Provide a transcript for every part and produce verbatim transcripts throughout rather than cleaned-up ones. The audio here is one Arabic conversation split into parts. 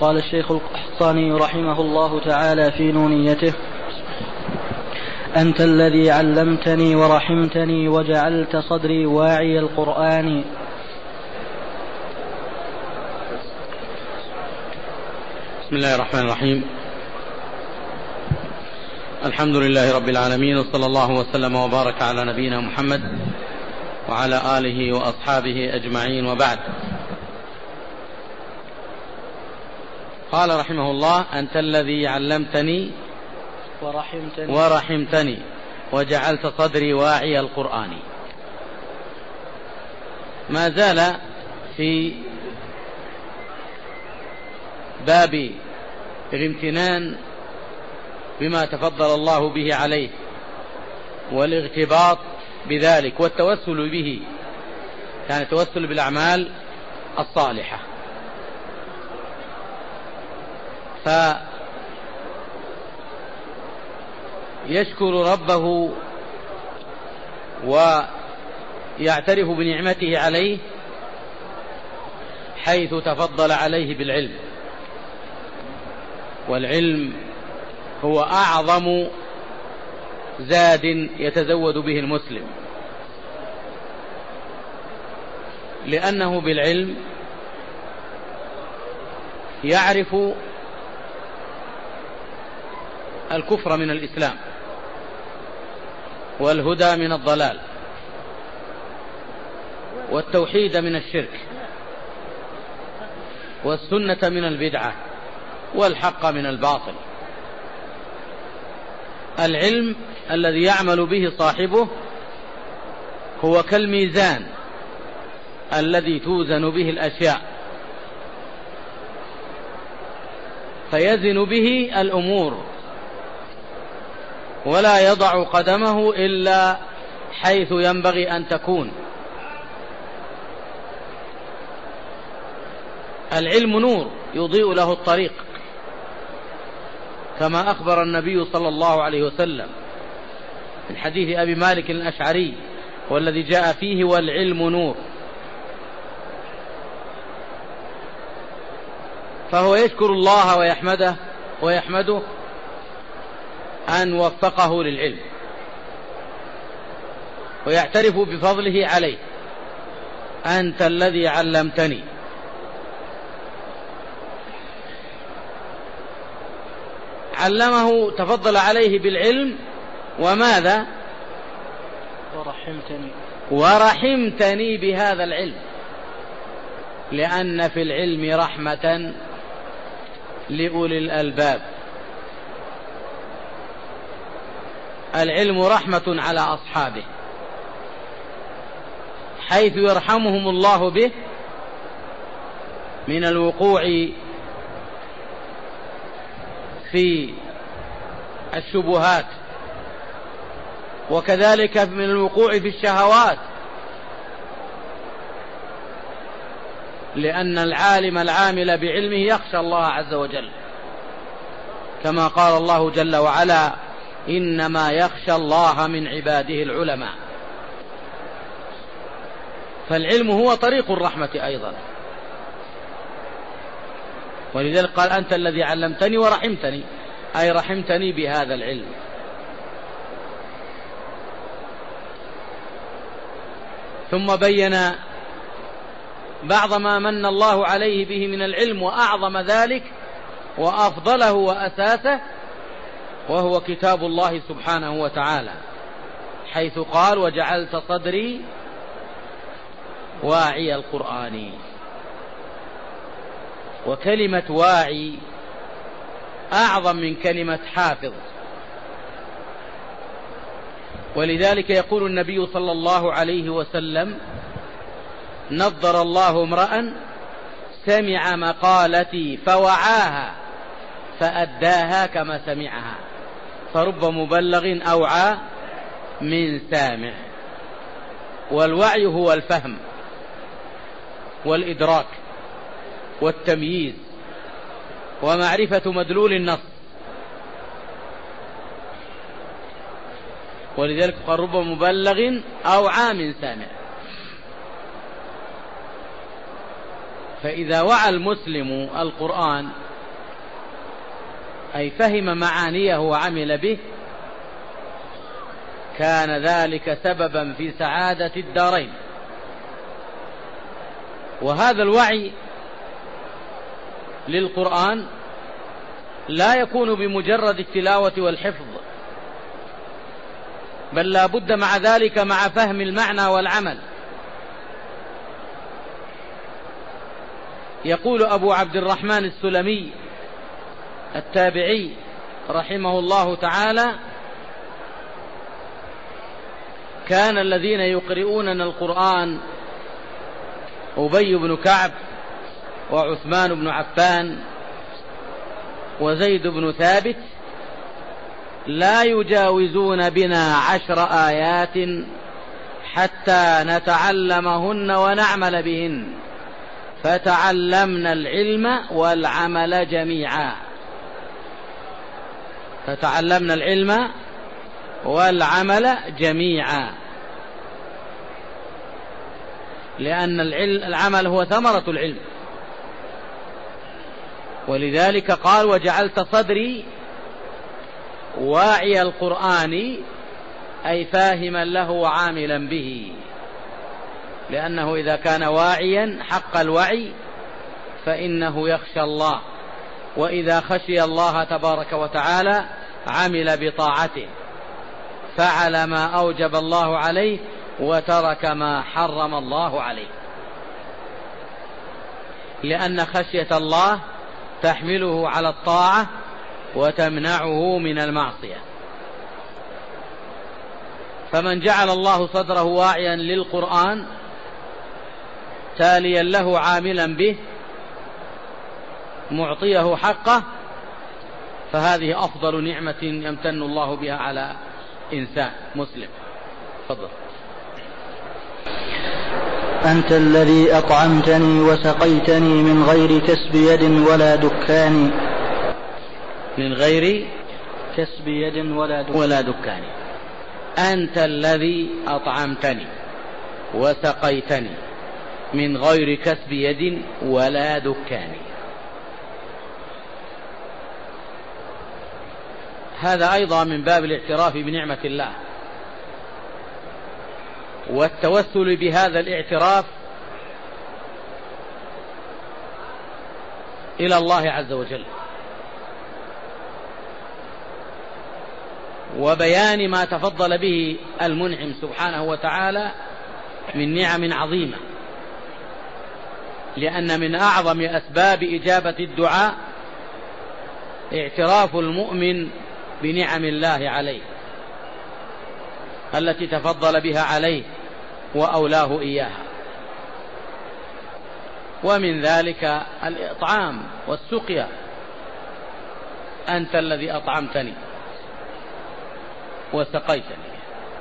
قال الشيخ القحطاني رحمه الله تعالى في نونيته: أنت الذي علمتني ورحمتني وجعلت صدري واعي القرآن. بسم الله الرحمن الرحيم. الحمد لله رب العالمين، وصلى الله وسلم وبارك على نبينا محمد وعلى آله وأصحابه أجمعين، وبعد. قال رحمه الله: أنت الذي علمتني ورحمتني, ورحمتني وجعلت صدري واعي القرآن. ما زال في باب الامتنان بما تفضل الله به عليه والاغتباط بذلك والتوسل به، كان التوسل بالأعمال الصالحة. فيشكر ربه ويعترف بنعمته عليه حيث تفضل عليه بالعلم، والعلم هو أعظم زاد يتزود به المسلم، لأنه بالعلم يعرف الكفر من الإسلام، والهدى من الضلال، والتوحيد من الشرك، والسنة من البدعة، والحق من الباطل. العلم الذي يعمل به صاحبه هو كالميزان الذي توزن به الأشياء، فيزن به الأمور ولا يضع قدمه إلا حيث ينبغي أن تكون. العلم نور يضيء له الطريق، كما أخبر النبي صلى الله عليه وسلم في حديث أبي مالك الأشعري والذي جاء فيه: والعلم نور. فهو يشكر الله ويحمده ويحمده أن وفقه للعلم، ويعترف بفضله عليه: أنت الذي علمتني. علمه، تفضل عليه بالعلم، وماذا؟ ورحمتني ورحمتني بهذا العلم، لأن في العلم رحمة لأولي الألباب. العلم رحمة على أصحابه، حيث يرحمهم الله به من الوقوع في الشبهات، وكذلك من الوقوع في الشهوات، لأن العالم العامل بعلمه يخشى الله عز وجل، كما قال الله جل وعلا: إنما يخشى الله من عباده العلماء. فالعلم هو طريق الرحمة أيضا، ولذلك قال: أنت الذي علمتني ورحمتني، أي رحمتني بهذا العلم. ثم بين بعض ما من الله عليه به من العلم، وأعظم ذلك وأفضله وأساسه، وهو كتاب الله سبحانه وتعالى، حيث قال: وجعلت صدري واعي القرآن. وكلمة واعي أعظم من كلمة حافظ، ولذلك يقول النبي صلى الله عليه وسلم: نضر الله امرأ سمع مقالتي فوعاها فأداها كما سمعها، فرب مبلغ أوعى من سامع. والوعي هو الفهم والإدراك والتمييز ومعرفة مدلول النص، ولذلك قال: رب مبلغ أوعى من سامع. فإذا وعى المسلم القرآن أي فهم معانيه وعمل به، كان ذلك سببا في سعادة الدارين. وهذا الوعي للقرآن لا يكون بمجرد التلاوة والحفظ، بل لا بد مع ذلك مع فهم المعنى والعمل. يقول أبو عبد الرحمن السلمي التابعي رحمه الله تعالى: كان الذين يقرؤوننا القرآن أبي بن كعب وعثمان بن عفان وزيد بن ثابت لا يجاوزون بنا عشر آيات حتى نتعلمهن ونعمل بهن، فتعلمنا العلم والعمل جميعا. فتعلمنا العلم والعمل جميعا، لأن العمل هو ثمرة العلم. ولذلك قال: وجعلت صدري واعي القرآن، أي فاهما له وعاملا به، لأنه إذا كان واعيا حق الوعي فإنه يخشى الله، وإذا خشي الله تبارك وتعالى عمل بطاعته، فعل ما أوجب الله عليه وترك ما حرم الله عليه، لأن خشية الله تحمله على الطاعة وتمنعه من المعصية. فمن جعل الله صدره واعيا للقرآن تاليا له عاملا به معطيه حقه، فهذه أفضل نعمة يمتن الله بها على إنسان مسلم. تفضل. أنت الذي أطعمتني وسقيتني من غير كسب يد ولا دكان. من غير كسب يد ولا دكان, ولا دكان. أنت الذي أطعمتني وسقيتني من غير كسب يد ولا دكان. هذا أيضا من باب الاعتراف بنعمة الله والتوسل بهذا الاعتراف إلى الله عز وجل، وبيان ما تفضل به المنعم سبحانه وتعالى من نعم عظيمة، لأن من أعظم أسباب إجابة الدعاء اعتراف المؤمن بنعم الله عليه التي تفضل بها عليه وأولاه إياها، ومن ذلك الإطعام والسقيا. أنت الذي أطعمتني وسقيتني،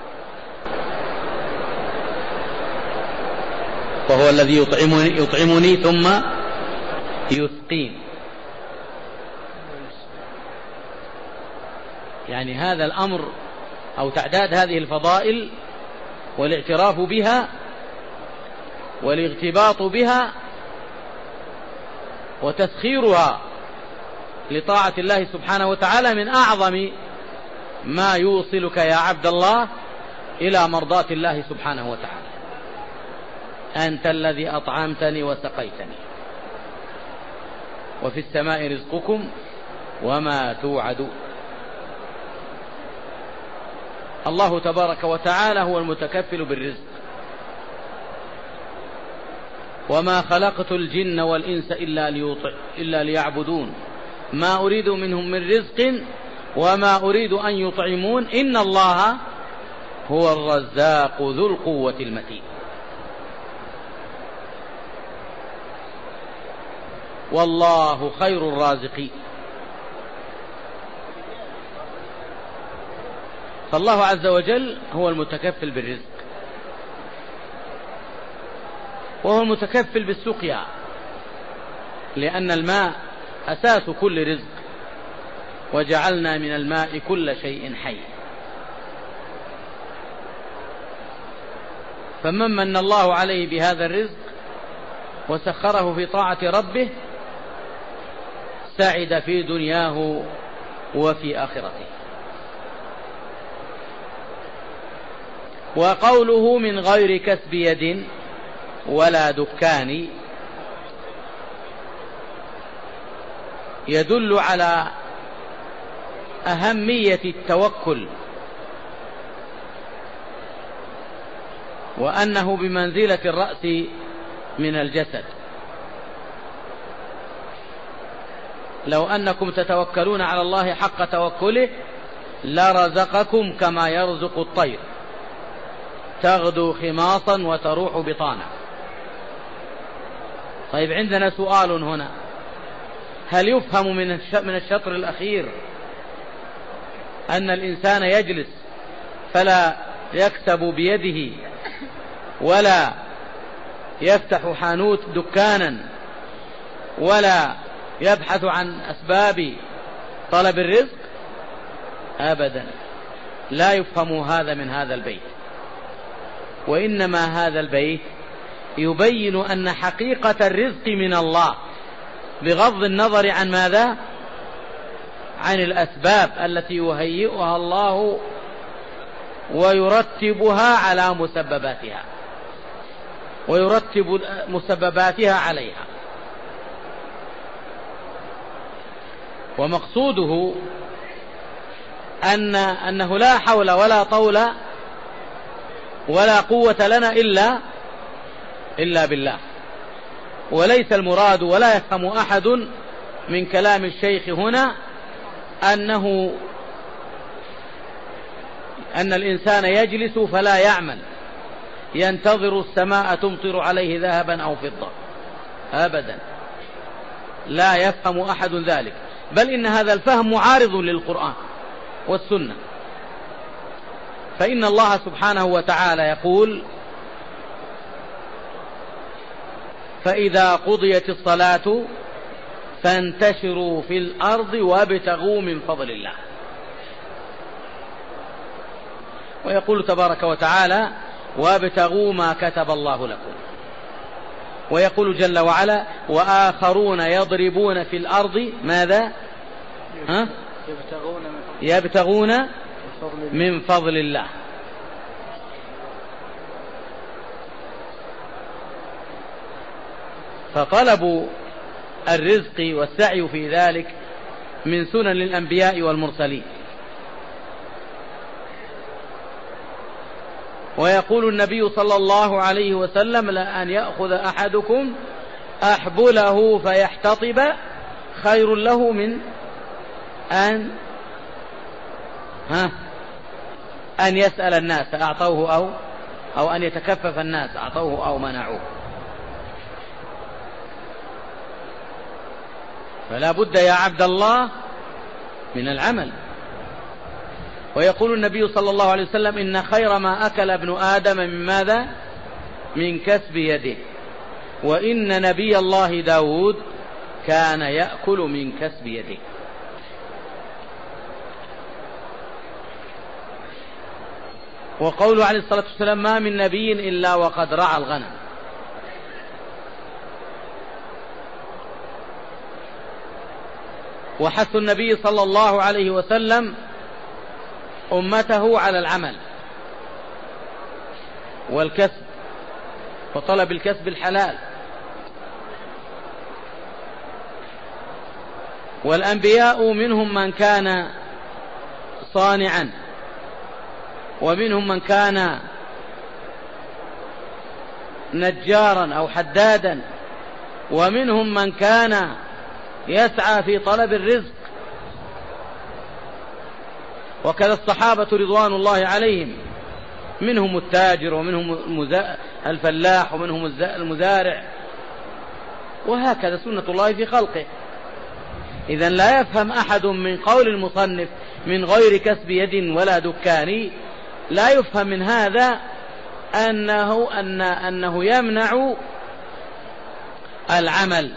وهو الذي يطعمني, يطعمني ثم يسقين. يعني هذا الأمر أو تعداد هذه الفضائل والاعتراف بها والاغتباط بها وتسخيرها لطاعة الله سبحانه وتعالى من أعظم ما يوصلك يا عبد الله إلى مرضاة الله سبحانه وتعالى. أنت الذي أطعمتني وسقيتني، وفي السماء رزقكم وما توعدون. الله تبارك وتعالى هو المتكفل بالرزق، وما خلقت الجن والإنس إلا ليطع إلا ليعبدون ما أريد منهم من رزق وما أريد أن يطعمون إن الله هو الرزاق ذو القوة المتين. والله خير الرازقين. فالله عز وجل هو المتكفل بالرزق، وهو المتكفل بالسقيا، لأن الماء أساس كل رزق، وجعلنا من الماء كل شيء حي. فمن من الله عليه بهذا الرزق وسخره في طاعة ربه سعد في دنياه وفي آخرته. وقوله من غير كسب يد ولا دكان يدل على أهمية التوكل، وأنه بمنزلة الرأس من الجسد. لو أنكم تتوكلون على الله حق توكله لرزقكم كما يرزق الطير تغدو خماصا وتروح بطانا. طيب عندنا سؤال هنا، هل يفهم من الشطر الأخير أن الإنسان يجلس فلا يكسب بيده ولا يفتح حانوت دكانا ولا يبحث عن أسباب طلب الرزق؟ أبدا، لا يفهم هذا من هذا البيت. وإنما هذا البيت يبين أن حقيقة الرزق من الله، بغض النظر عن ماذا؟ عن الأسباب التي يهيئها الله ويرتبها على مسبباتها ويرتب مسبباتها عليها. ومقصوده أن أنه لا حول ولا طول ولا قوة لنا إلا إلا بالله. وليس المراد، ولا يفهم أحد من كلام الشيخ هنا أنه أن الإنسان يجلس فلا يعمل ينتظر السماء تمطر عليه ذهبا أو فضة، أبدا، لا يفهم أحد ذلك، بل إن هذا الفهم معارض للقرآن والسنة. فإن الله سبحانه وتعالى يقول: فإذا قضيت الصلاة فانتشروا في الأرض وابتغوا من فضل الله. ويقول تبارك وتعالى: وابتغوا ما كتب الله لكم. ويقول جل وعلا: وآخرون يضربون في الأرض ماذا؟ ها؟ يبتغون من فضل الله. فطلب الرزق والسعي في ذلك من سنن الأنبياء والمرسلين. ويقول النبي صلى الله عليه وسلم: لأن يأخذ أحدكم أحبله فيحتطب خير له من أن ها أن يسأل الناس أعطوه أو أو أن يتكفف الناس أعطوه أو منعوه. فلا بد يا عبد الله من العمل. ويقول النبي صلى الله عليه وسلم: إن خير ما أكل ابن آدم من ماذا؟ من كسب يده. وإن نبي الله داود كان يأكل من كسب يده. وقوله عليه الصلاة والسلام: ما من نبي إلا وقد رعى الغنم. وحث النبي صلى الله عليه وسلم أمته على العمل والكسب وطلب الكسب الحلال. والأنبياء منهم من كان صانعا، ومنهم من كان نجارا أو حدادا، ومنهم من كان يسعى في طلب الرزق. وكذا الصحابة رضوان الله عليهم، منهم التاجر ومنهم الفلاح ومنهم المزارع، وهكذا سنة الله في خلقه. إذن لا يفهم أحد من قول المصنف من غير كسب يد ولا دكان، لا يفهم من هذا أنه, أن أنه يمنع العمل،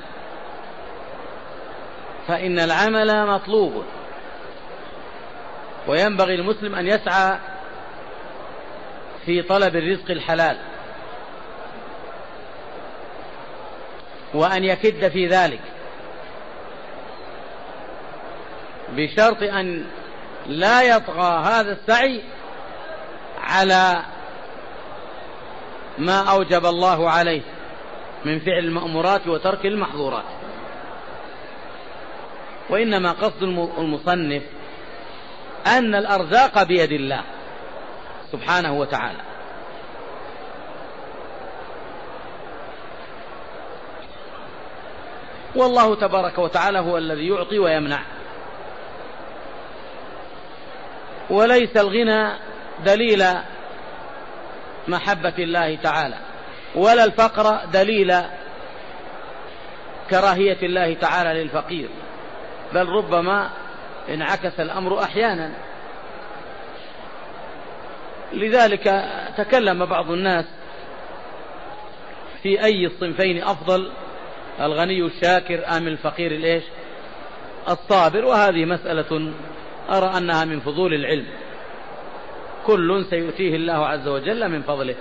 فإن العمل مطلوب، وينبغي المسلم أن يسعى في طلب الرزق الحلال وأن يكد في ذلك. بشرط أن لا يطغى هذا السعي على ما أوجب الله عليه من فعل المأمورات وترك المحظورات. وإنما قصد المصنف أن الأرزاق بيد الله سبحانه وتعالى، والله تبارك وتعالى هو الذي يعطي ويمنع، وليس الغنى دليل محبة الله تعالى، ولا الفقر دليل كراهية الله تعالى للفقير، بل ربما انعكس الأمر أحيانا. لذلك تكلم بعض الناس في أي الصنفين أفضل، الغني الشاكر أم الفقير الإيش الصابر، وهذه مسألة أرى أنها من فضول العلم، كل سيؤتيه الله عز وجل من فضله.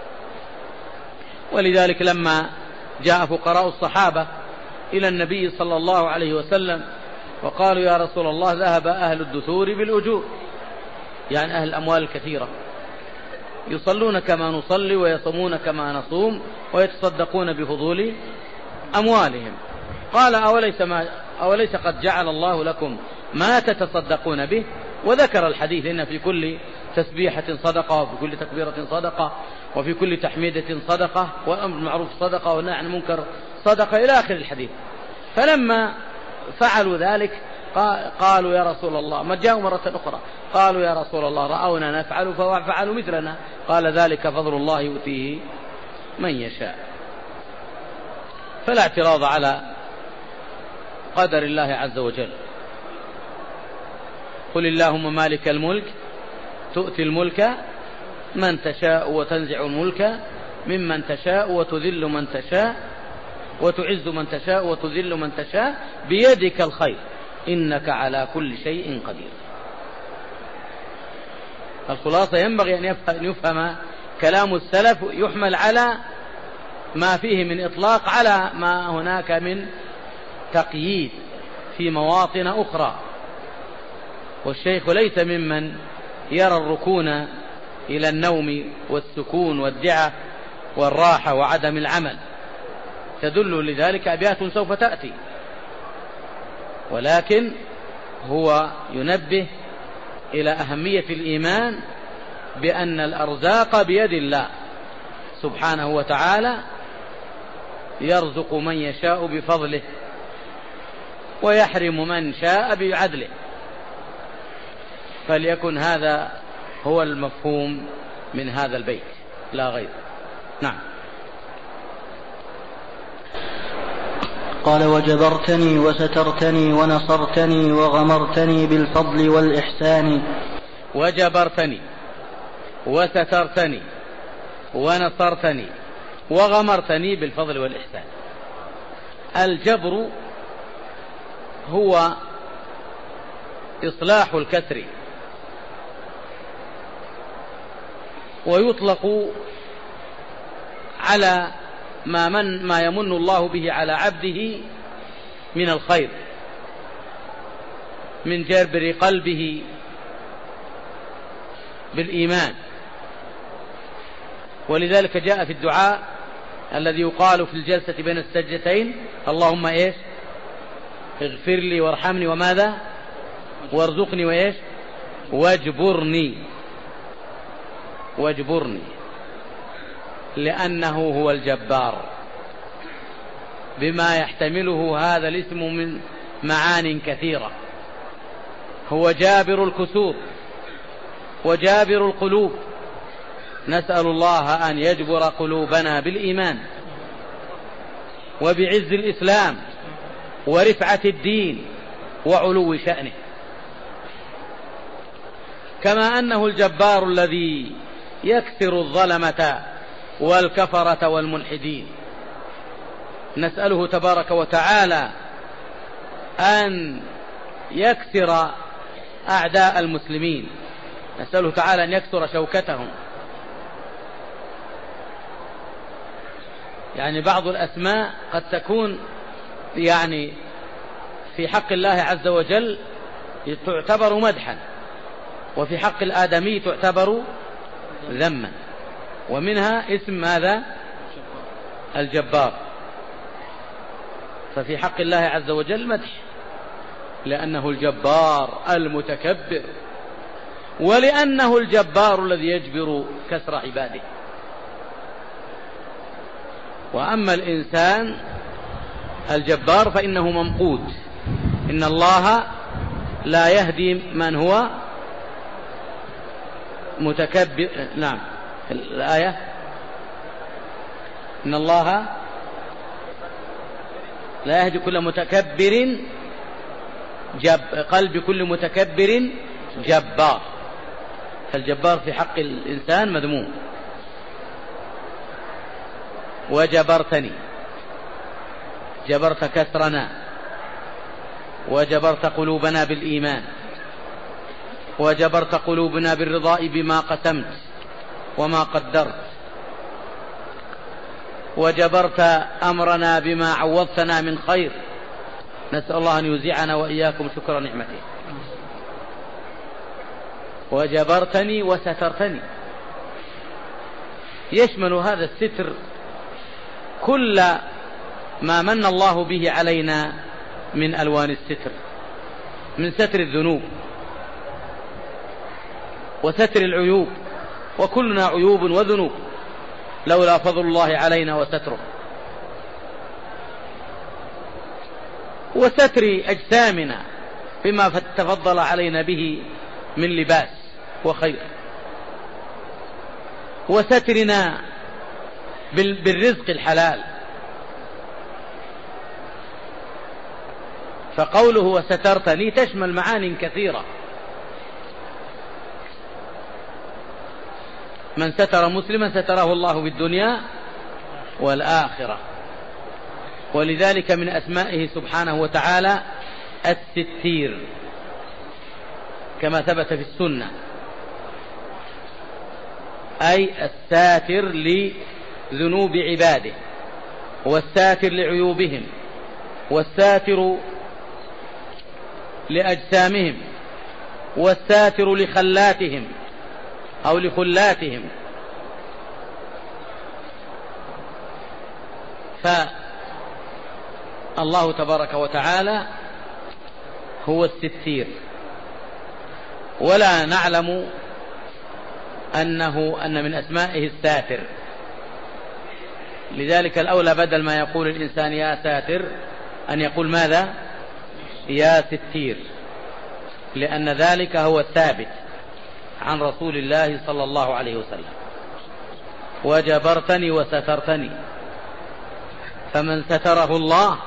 ولذلك لما جاء فقراء الصحابة إلى النبي صلى الله عليه وسلم وقالوا يا رسول الله ذهب أهل الدثور بالأجور، يعني أهل الأموال الكثيرة، يصلون كما نصلي ويصومون كما نصوم ويتصدقون بفضول أموالهم. قال أوليس, ما أوليس قد جعل الله لكم ما تتصدقون به؟ وذكر الحديث إن في كل تسبيحة صدقة، وفي كل تكبيرة صدقة، وفي كل تحميدة صدقة، والأمر بالمعروف صدقة، والنهي عن المنكر صدقة، إلى آخر الحديث. فلما فعلوا ذلك قالوا يا رسول الله، ما جاءوا مرة أخرى قالوا يا رسول الله رأونا نفعل ففعلوا مثلنا، قال ذلك فضل الله يؤتيه من يشاء. فلا اعتراض على قدر الله عز وجل. قل اللهم مالك الملك تؤتي الملك من تشاء وتنزع الملك ممن تشاء وتذل من تشاء وتعز من تشاء وتذل من تشاء بيدك الخير إنك على كل شيء قدير. الخلاصة ينبغي أن يفهم كلام السلف يحمل على ما فيه من إطلاق على ما هناك من تقييد في مواطن أخرى. والشيخ ليس ممن يرى الركون إلى النوم والسكون والدعة والراحة وعدم العمل، تدل لذلك أبيات سوف تأتي، ولكن هو ينبه إلى أهمية الإيمان بأن الأرزاق بيد الله سبحانه وتعالى، يرزق من يشاء بفضله ويحرم من شاء بعدله. فليكن هذا هو المفهوم من هذا البيت لا غير. نعم. قال وجبرتني وسترتني ونصرتني وغمرتني بالفضل والإحسان. وجبرتني وسترتني ونصرتني وغمرتني بالفضل والإحسان. الجبر هو إصلاح الكسر، ويطلق على ما, من ما يمن الله به على عبده من الخير، من جبر قلبه بالإيمان. ولذلك جاء في الدعاء الذي يقال في الجلسة بين السجدتين اللهم إيش اغفر لي وارحمني وماذا وارزقني وإيش واجبرني واجبرني لأنه هو الجبار بما يحتمله هذا الاسم من معان كثيرة. هو جابر الكسور وجابر القلوب، نسأل الله أن يجبر قلوبنا بالإيمان وبعز الإسلام ورفعة الدين وعلو شأنه، كما أنه الجبار الذي يكسر الظلمة والكفرة والملحدين. نسأله تبارك وتعالى أن يكسر أعداء المسلمين، نسأله تعالى أن يكسر شوكتهم. يعني بعض الأسماء قد تكون يعني في حق الله عز وجل تعتبر مدحا، وفي حق الآدمي تعتبر ذما، ومنها اسم ماذا؟ الجبار. ففي حق الله عز وجل مدح، لأنه الجبار المتكبر، ولأنه الجبار الذي يجبر كسر عباده. وأما الإنسان الجبار فإنه ممقوت، إن الله لا يهدي من هو متكبر. نعم الآية، إن الله لا يهدي كل متكبر جب قلب كل متكبر جبار. فالجبار في حق الإنسان مذموم. وجبرتني، جبرت كسرنا، وجبرت قلوبنا بالإيمان، وجبرت قلوبنا بالرضاء بما قسمت وما قدرت، وجبرت أمرنا بما عوضتنا من خير. نسأل الله أن يوزعنا وإياكم شكر نعمته. وجبرتني وسترتني، يشمل هذا الستر كل ما من الله به علينا من ألوان الستر، من ستر الذنوب وستر العيوب، وكلنا عيوب وذنوب لولا فضل الله علينا وستره، وستر أجسامنا بما تفضل علينا به من لباس وخير، وسترنا بالرزق الحلال. فقوله وسترتني تشمل معان كثيرة. من ستر مسلما ستره الله في الدنيا والآخرة. ولذلك من أسمائه سبحانه وتعالى الستير، كما ثبت في السنة، أي الساتر لذنوب عباده، والساتر لعيوبهم، والساتر لأجسامهم، والساتر لخلاتهم أو لخلاتهم. فالله تبارك وتعالى هو الستير، ولا نعلم أنه أن من أسمائه الساتر. لذلك الأولى بدل ما يقول الإنسان يا ساتر أن يقول ماذا؟ يا ستير، لأن ذلك هو الثابت عن رسول الله صلى الله عليه وسلم. وجبرتني وسترتني، فمن ستره الله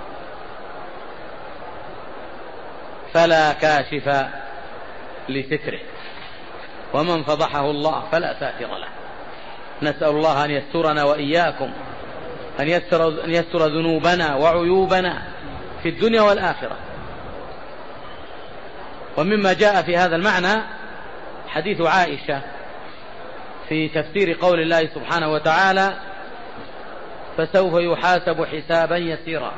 فلا كاشف لستره، ومن فضحه الله فلا ساتر له. نسأل الله أن يسترنا وإياكم، أن يستر, أن يستر ذنوبنا وعيوبنا في الدنيا والآخرة. ومما جاء في هذا المعنى حديث عائشة في تفسير قول الله سبحانه وتعالى فسوف يحاسب حسابا يسيرا،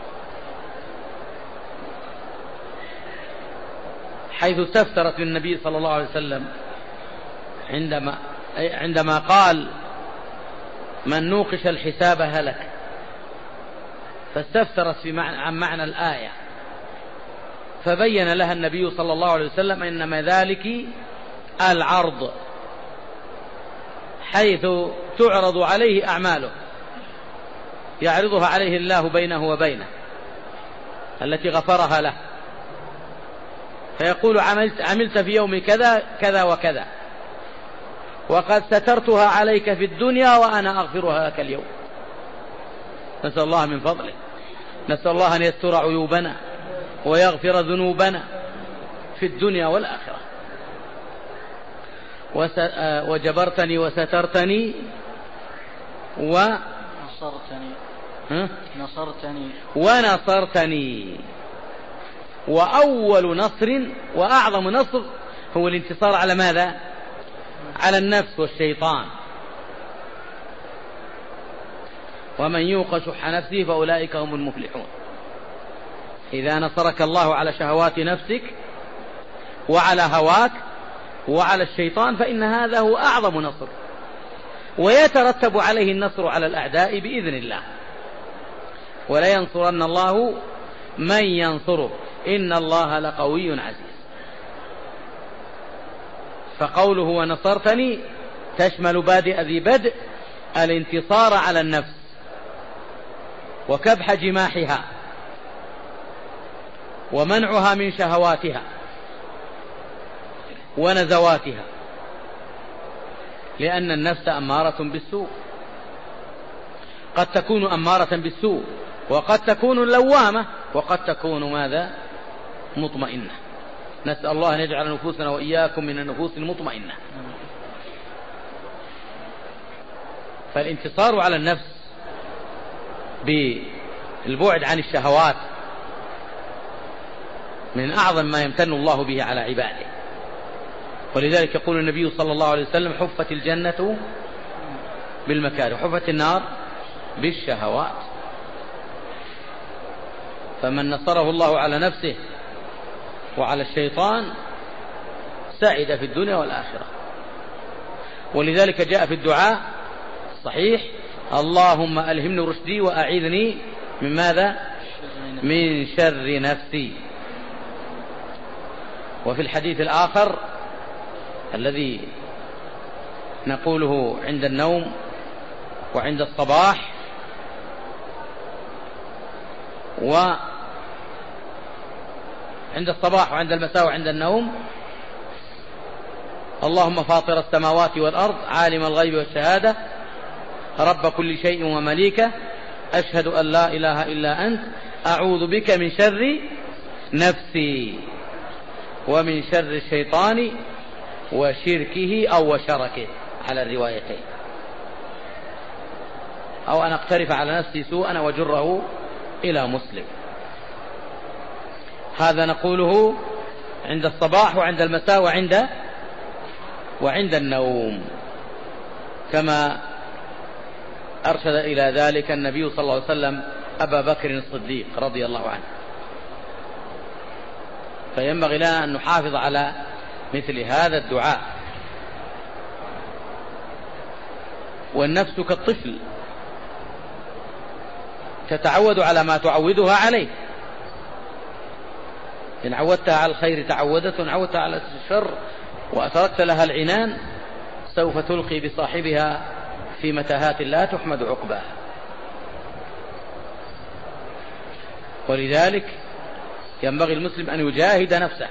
حيث استفسرت النبي صلى الله عليه وسلم عندما عندما قال من نوقش الحساب هلك، فاستفسرت في معنى عن معنى الآية، فبين لها النبي صلى الله عليه وسلم إنما ذلك العرض، حيث تعرض عليه أعماله، يعرضها عليه الله بينه وبينه التي غفرها له، فيقول عملت, عملت في يوم كذا كذا وكذا، وقد سترتها عليك في الدنيا وأنا أغفرها لك اليوم. نسأل الله من فضله، نسأل الله أن يستر عيوبنا ويغفر ذنوبنا في الدنيا والآخرة. وجبرتني وسترتني ونصرتني ها؟ نصرتني ونصرتني. وأول نصر وأعظم نصر هو الانتصار على ماذا؟ على النفس والشيطان. ومن يوق شح نفسه فأولئك هم المفلحون. إذا نصرك الله على شهوات نفسك وعلى هواك وعلى الشيطان، فإن هذا هو أعظم نصر، ويترتب عليه النصر على الأعداء بإذن الله. ولا ينصرن الله من ينصره إن الله لقوي عزيز. فقوله ونصرتني تشمل بادئ ذي بدء الانتصار على النفس وكبح جماحها ومنعها من شهواتها ونزواتها، لأن النفس أمارة بالسوء، قد تكون أمارة بالسوء وقد تكون لوامة وقد تكون ماذا؟ مطمئنة. نسأل الله أن يجعل نفوسنا وإياكم من النفوس المطمئنة. فالانتصار على النفس بالبعد عن الشهوات من أعظم ما يمتن الله به على عباده، ولذلك يقول النبي صلى الله عليه وسلم حفت الجنة بالمكاره حفت النار بالشهوات. فمن نصره الله على نفسه وعلى الشيطان سعد في الدنيا والآخرة. ولذلك جاء في الدعاء الصحيح اللهم ألهمني رشدي وأعيذني من ماذا؟ من شر نفسي. وفي الحديث الآخر الذي نقوله عند النوم وعند الصباح وعند الصباح وعند المساء وعند النوم اللهم فاطر السماوات والأرض عالم الغيب والشهادة رب كل شيء ومليكه أشهد أن لا إله إلا أنت أعوذ بك من شر نفسي ومن شر الشيطان وشركه أو وشركه على الروايتين، أو أن أقترف على نفسي سوءا وجره إلى مسلم. هذا نقوله عند الصباح وعند المساء وعند وعند النوم، كما أرشد إلى ذلك النبي صلى الله عليه وسلم أبا بكر الصديق رضي الله عنه. فينبغي لنا أن نحافظ على مثل هذا الدعاء. والنفس كالطفل تتعود على ما تعودها عليه، إن عودتها على الخير تعودت، وإن عودتها على الشر وأتركت لها العنان سوف تلقي بصاحبها في متاهات لا تحمد عقباها. ولذلك ينبغي المسلم أن يجاهد نفسه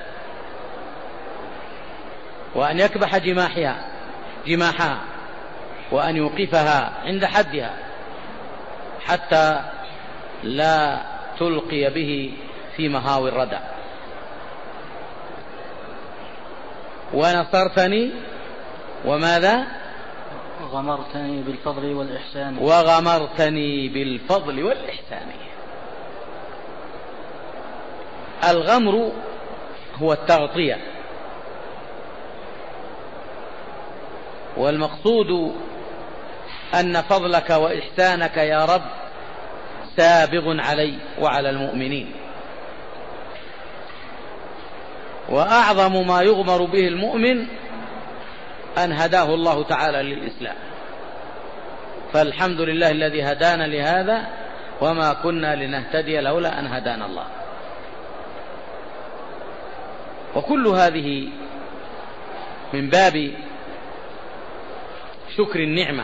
وأن يكبح جماحها جماحها وأن يوقفها عند حدها حتى لا تلقي به في مهاوي الردى. ونصرتني وماذا؟ وغمرتني بالفضل والإحسان وغمرتني بالفضل والإحسان. الغمر هو التغطية، والمقصود أن فضلك وإحسانك يا رب سابغ علي وعلى المؤمنين. وأعظم ما يغمر به المؤمن أن هداه الله تعالى للإسلام، فالحمد لله الذي هدانا لهذا وما كنا لنهتدي لولا أن هدانا الله. وكل هذه من باب شكر النعمة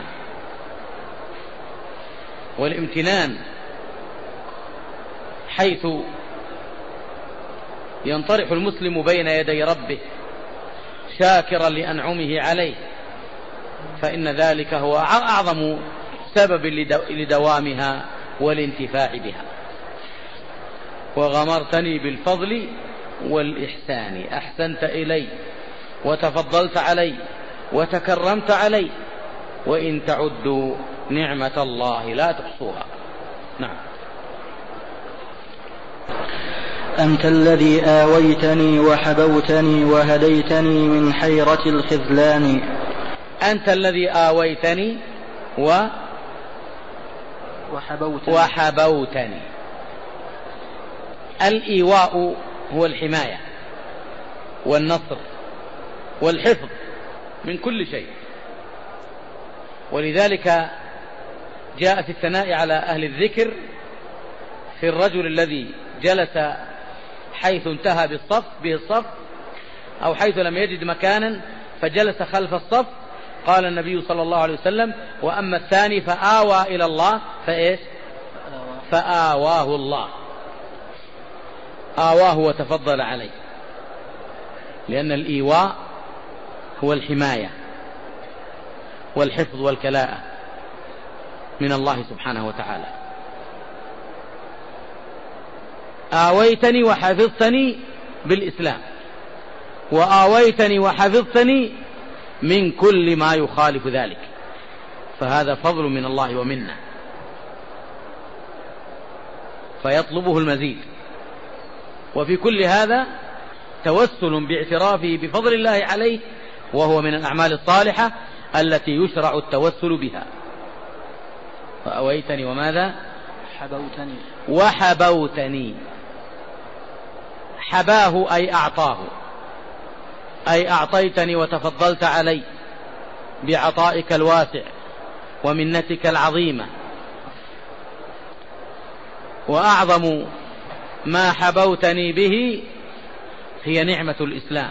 والامتنان، حيث ينطرح المسلم بين يدي ربه شاكرا لأنعمه عليه، فإن ذلك هو أعظم سبب لدوامها والانتفاع بها. وغمرتني بالفضل والإحسان، أحسنت إلي وتفضلت علي وتكرمت علي، وإن تعدوا نعمة الله لا تحصوها. نعم. أنت الذي آويتني وحبوتني وهديتني من حيرة الخذلان. أنت الذي آويتني و وحبوتني, وحبوتني. الإيواء هو الحماية، والنصر والحفظ من كل شيء. ولذلك جاء في الثناء على أهل الذكر في الرجل الذي جلس حيث انتهى بالصف به الصف أو حيث لم يجد مكانا فجلس خلف الصف، قال النبي صلى الله عليه وسلم: وأما الثاني فآوى إلى الله فإيش؟ فآواه الله، آواه وتفضل عليه، لأن الإيواء هو الحماية والحفظ والكلاءة من الله سبحانه وتعالى. آويتني وحفظتني بالإسلام، وآويتني وحفظتني من كل ما يخالف ذلك، فهذا فضل من الله ومنه، فيطلبه المزيد. وفي كل هذا توسل باعترافه بفضل الله عليه، وهو من الأعمال الصالحة التي يشرع التوسل بها. فأويتني وماذا؟ حبوتني. وحبوتني، حباه أي أعطاه، أي أعطيتني وتفضلت علي بعطائك الواسع ومنتك العظيمة. وأعظم ما حبوتني به هي نعمة الإسلام.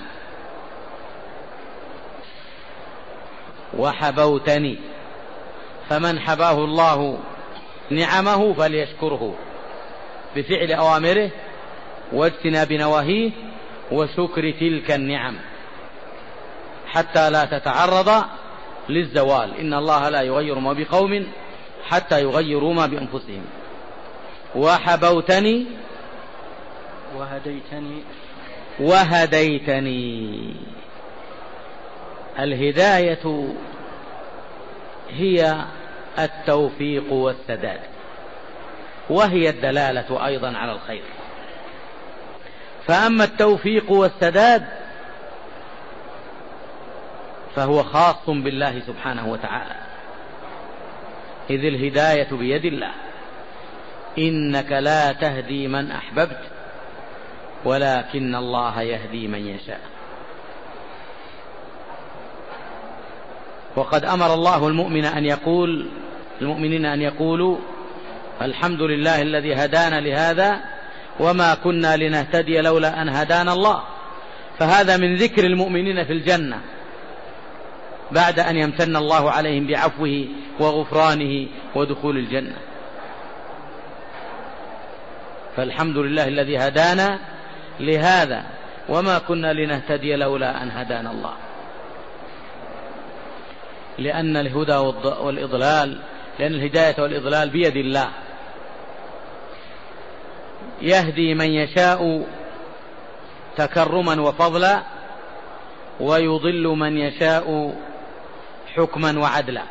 وحبوتني، فمن حباه الله نعمه فليشكره بفعل أوامره واجتناب نواهيه وشكر تلك النعم حتى لا تتعرض للزوال. إن الله لا يغير ما بقوم حتى يغيروا ما بأنفسهم. وحبوتني وهديتني. وهديتني، الهداية هي التوفيق والسداد، وهي الدلالة أيضا على الخير. فأما التوفيق والسداد فهو خاص بالله سبحانه وتعالى، إذ الهداية بيد الله. إنك لا تهدي من أحببت ولكن الله يهدي من يشاء. وقد أمر الله المؤمن أن يقول المؤمنين أن يقولوا: الحمد لله الذي هدانا لهذا وما كنا لنهتدي لولا أن هدانا الله. فهذا من ذكر المؤمنين في الجنة بعد أن يمتن الله عليهم بعفوه وغفرانه ودخول الجنة. فالحمد لله الذي هدانا لهذا وما كنا لنهتدي لولا أن هدانا الله. لأن الهدى والإضلال لأن الهداية والإضلال بيد الله، يهدي من يشاء تكرما وفضلا ويضل من يشاء حكما وعدلا.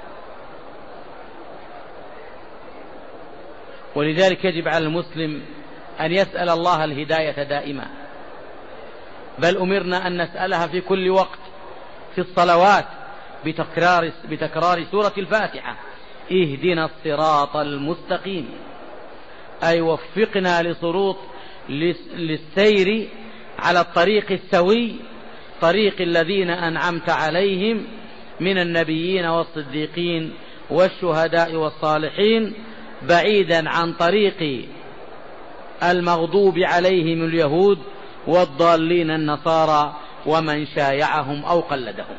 ولذلك يجب على المسلم أن يسأل الله الهداية دائما، بل أمرنا أن نسألها في كل وقت في الصلوات بتكرار, بتكرار سورة الفاتحة: اهدنا الصراط المستقيم، أي وفقنا لصروط للسير على الطريق السوي، طريق الذين أنعمت عليهم من النبيين والصديقين والشهداء والصالحين، بعيدا عن طريق المغضوب عليهم اليهود والضالين النصارى ومن شايعهم أو قلدهم.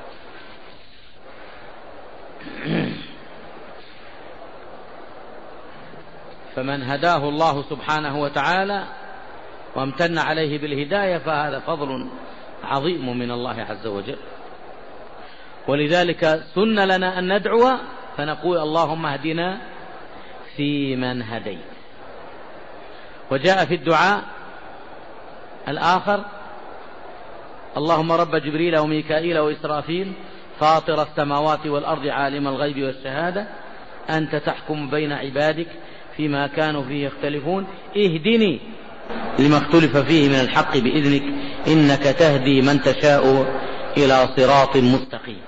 فمن هداه الله سبحانه وتعالى وامتن عليه بالهداية فهذا فضل عظيم من الله عز وجل. ولذلك سن لنا أن ندعو فنقول: اللهم اهدنا فيمن هديت. وجاء في الدعاء الآخر: اللهم رب جبريل وميكائيل وإسرافيل فاطر السماوات والأرض عالم الغيب والشهادة أنت تحكم بين عبادك فيما كانوا فيه يختلفون اهدني لما اختلف فيه من الحق بإذنك إنك تهدي من تشاء إلى صراط مستقيم.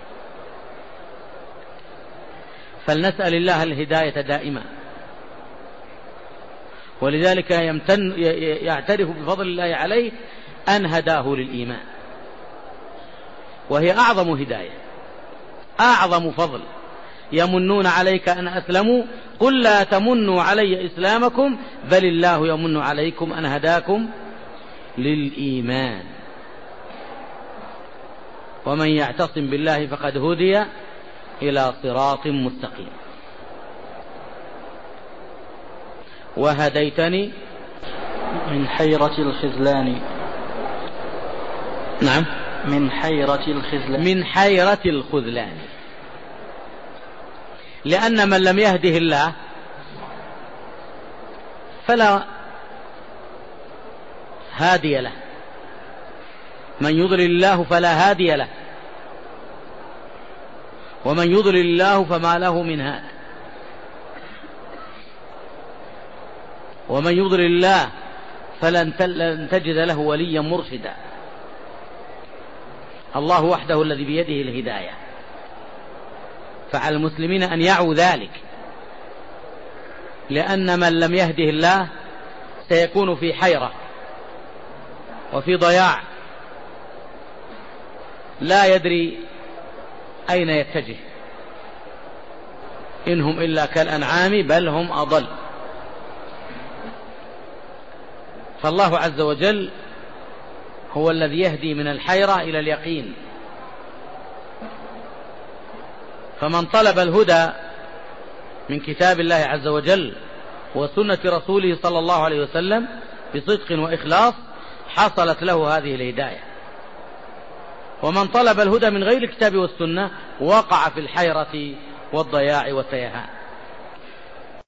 فلنسأل الله الهداية دائما. ولذلك يمتن يعترف بفضل الله عليه أن هداه للإيمان، وهي أعظم هداية، أعظم فضل. يمنون عليك أن أسلموا قل لا تمنوا علي إسلامكم بل الله يمن عليكم أن هداكم للإيمان، ومن يعتصم بالله فقد هدي إلى صراط مستقيم. وهديتني من حيرة الخذلان. نعم، من حيرة الخذلان. من حيرة الخذلان، لأن من لم يهده الله فلا هادي له، من يضلل الله فلا هادي له، ومن يضلل الله فما له من هاد، ومن يضلل الله فلن تجد له وليا مرشدا. الله وحده الذي بيده الهداية، فعلى المسلمين أن يعوا ذلك، لأن من لم يهده الله سيكون في حيرة وفي ضياع، لا يدري أين يتجه، إنهم إلا كالأنعام بل هم أضل. فالله عز وجل هو الذي يهدي من الحيرة إلى اليقين، فمن طلب الهدى من كتاب الله عز وجل وسنة رسوله صلى الله عليه وسلم بصدق وإخلاص حصلت له هذه الهداية، ومن طلب الهدى من غير الكتاب والسنة وقع في الحيرة والضياع والتيهان.